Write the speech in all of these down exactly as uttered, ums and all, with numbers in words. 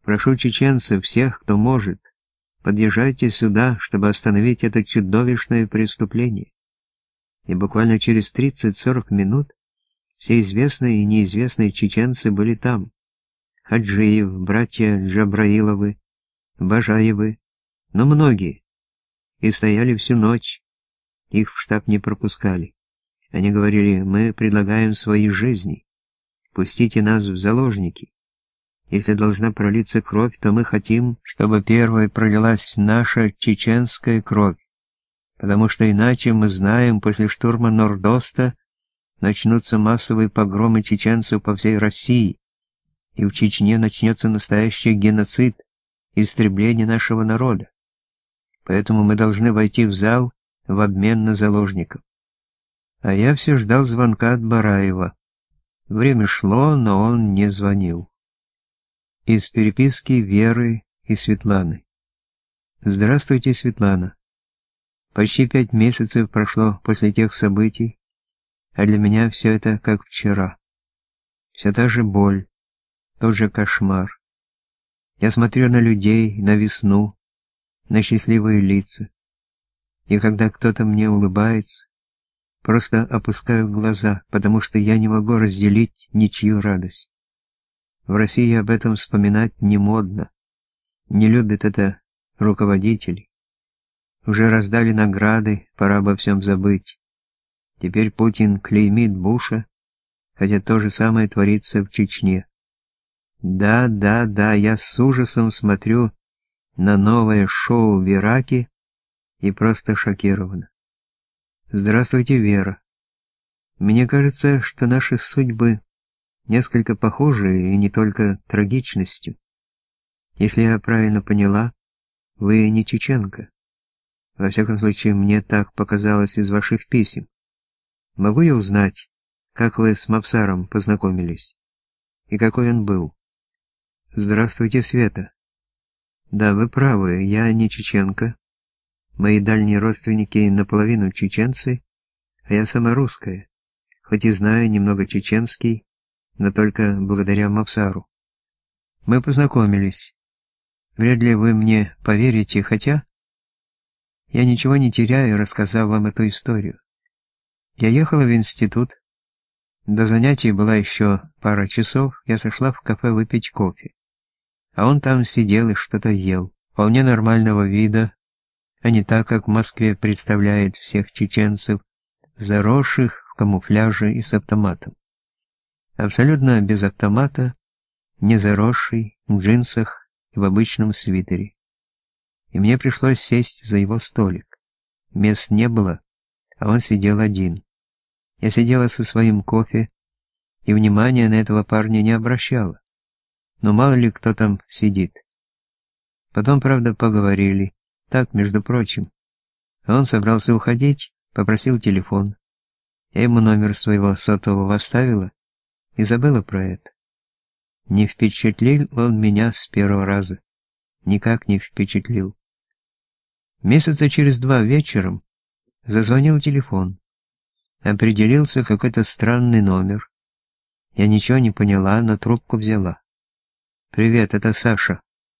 Прошу чеченцев, всех, кто может, подъезжайте сюда, чтобы остановить это чудовищное преступление. И буквально через тридцать-сорок минут все известные и неизвестные чеченцы были там. Хаджиев, братья Джабраиловы, Бажаевы, но многие. И стояли всю ночь. Их в штаб не пропускали. Они говорили: мы предлагаем свои жизни. Пустите нас в заложники. Если должна пролиться кровь, то мы хотим, чтобы первой пролилась наша чеченская кровь, потому что иначе, мы знаем, после штурма Нордоста начнутся массовые погромы чеченцев по всей России, и в Чечне начнется настоящий геноцид, истребление нашего народа. Поэтому мы должны войти в зал в обмен на заложников. А я все ждал звонка от Бараева. Время шло, но он не звонил. Из переписки Веры и Светланы. Здравствуйте, Светлана. Почти пять месяцев прошло после тех событий, а для меня все это как вчера. Все та же боль, тот же кошмар. Я смотрю на людей, на весну, на счастливые лица. И когда кто-то мне улыбается, просто опускаю глаза, потому что я не могу разделить ничью радость. В России об этом вспоминать не модно. Не любят это руководители. Уже раздали награды, пора обо всем забыть. Теперь Путин клеймит Буша, хотя то же самое творится в Чечне. Да, да, да, я с ужасом смотрю на новое шоу в Ираке и просто шокирована. Здравствуйте, Вера. Мне кажется, что наши судьбы несколько похожи и не только трагичностью. Если я правильно поняла, вы не чеченка. Во всяком случае, мне так показалось из ваших писем. Могу я узнать, как вы с Мавсаром познакомились? И какой он был? Здравствуйте, Света. Да, вы правы, я не чеченка. Мои дальние родственники наполовину чеченцы, а я сама русская, хоть и знаю немного чеченский, но только благодаря Мавсару. Мы познакомились. Вряд ли вы мне поверите, хотя я ничего не теряю, рассказав вам эту историю. Я ехала в институт. До занятий была еще пара часов, я сошла в кафе выпить кофе. А он там сидел и что-то ел, вполне нормального вида, а не так, как в Москве представляет всех чеченцев, заросших в камуфляже и с автоматом. Абсолютно без автомата, не заросший, в джинсах и в обычном свитере. И мне пришлось сесть за его столик. Мест не было, а он сидел один. Я сидела со своим кофе и внимания на этого парня не обращала. Но мало ли кто там сидит. Потом, правда, поговорили. Так, между прочим. Он собрался уходить, попросил телефон. Я ему номер своего сотового оставила и забыла про это. Не впечатлил он меня с первого раза. Никак не впечатлил. Месяца через два вечером зазвонил телефон. Определился какой-то странный номер. Я ничего не поняла, но трубку взяла. «Привет, это Саша».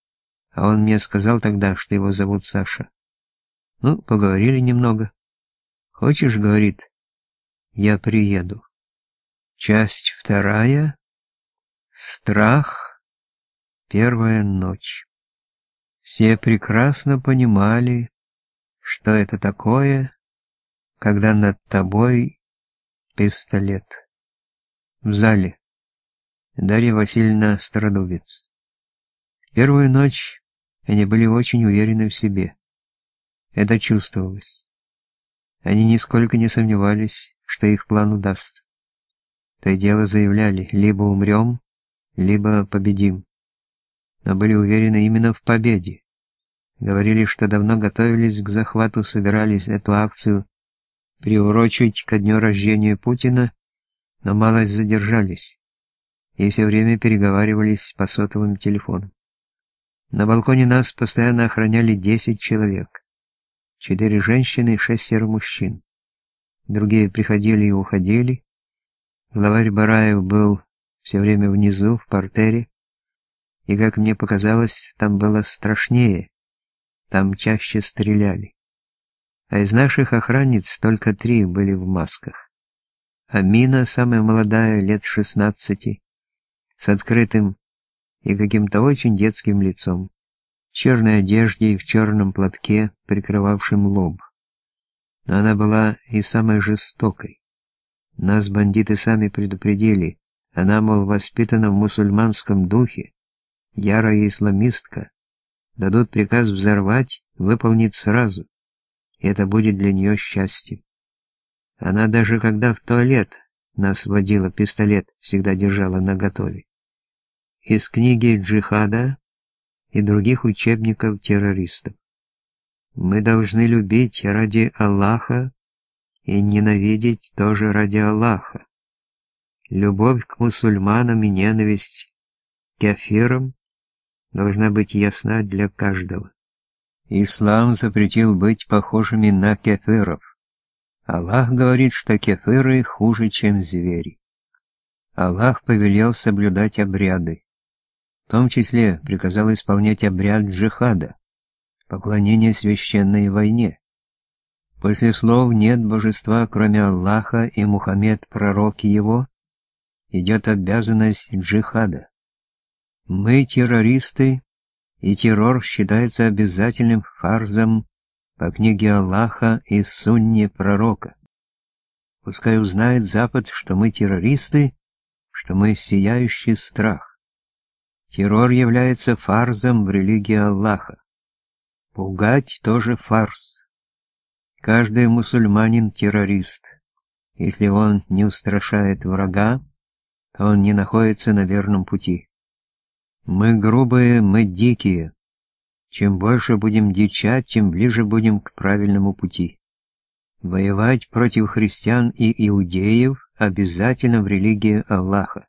А он мне сказал тогда, что его зовут Саша. Ну, поговорили немного. «Хочешь, — говорит, — я приеду». Часть вторая. Страх. Первая ночь. Все прекрасно понимали, что это такое, когда над тобой пистолет. В зале. Дарья Васильевна Стародубец. Первую ночь они были очень уверены в себе. Это чувствовалось. Они нисколько не сомневались, что их план удастся. То и дело заявляли: либо умрем, либо победим. Но были уверены именно в победе. Говорили, что давно готовились к захвату, собирались эту акцию приурочить ко дню рождения Путина, но малость задержались и все время переговаривались по сотовым телефонам. На балконе нас постоянно охраняли десять человек. Четыре женщины и шестеро мужчин. Другие приходили и уходили. Главарь Бараев был все время внизу, в партере. И, как мне показалось, там было страшнее, там чаще стреляли. А из наших охранниц только три были в масках. Амина, самая молодая, лет шестнадцати, с открытым и каким-то очень детским лицом, в черной одежде и в черном платке, прикрывавшем лоб. Но она была и самой жестокой. Нас бандиты сами предупредили, она, мол, воспитана в мусульманском духе, ярая исламистка, дадут приказ взорвать, выполнит сразу, и это будет для нее счастьем. Она даже когда в туалет нас водила, пистолет всегда держала наготове. Из книги джихада и других учебников террористов. Мы должны любить ради Аллаха и ненавидеть тоже ради Аллаха. Любовь к мусульманам и ненависть к кафирам должна быть ясна для каждого. Ислам запретил быть похожими на кафиров. Аллах говорит, что кафиры хуже, чем звери. Аллах повелел соблюдать обряды. В том числе приказал исполнять обряд джихада, поклонение священной войне. После слов «нет божества, кроме Аллаха» и «Мухаммед, пророк его», идет обязанность джихада. Мы террористы, и террор считается обязательным фарзом по книге Аллаха и сунне пророка. Пускай узнает Запад, что мы террористы, что мы сияющий страх. Террор является фарзом в религии Аллаха. Пугать тоже фарс. Каждый мусульманин террорист. Если он не устрашает врага, то он не находится на верном пути. Мы грубые, мы дикие. Чем больше будем дичать, тем ближе будем к правильному пути. Воевать против христиан и иудеев обязательно в религии Аллаха.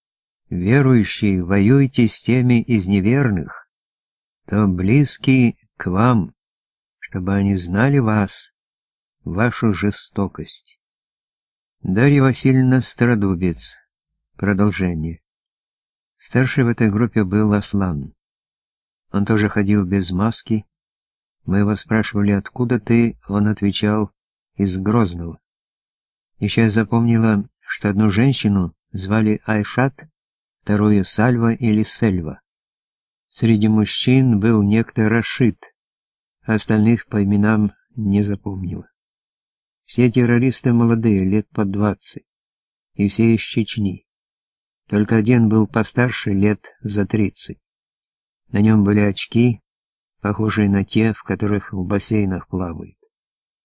Верующие, воюйте с теми из неверных, кто близкий к вам, чтобы они знали вас, вашу жестокость. Дарья Васильевна Стародубец. Продолжение. Старший в этой группе был Аслан. Он тоже ходил без маски. Мы его спрашивали, откуда ты, он отвечал, из Грозного. Еще я запомнила, что одну женщину звали Айшат, вторую Сальва или Сельва. Среди мужчин был некто Рашид, остальных по именам не запомнила. Все террористы молодые, лет по двадцать, и все из Чечни. Только один был постарше, лет за тридцать. На нем были очки, похожие на те, в которых в бассейнах плавают.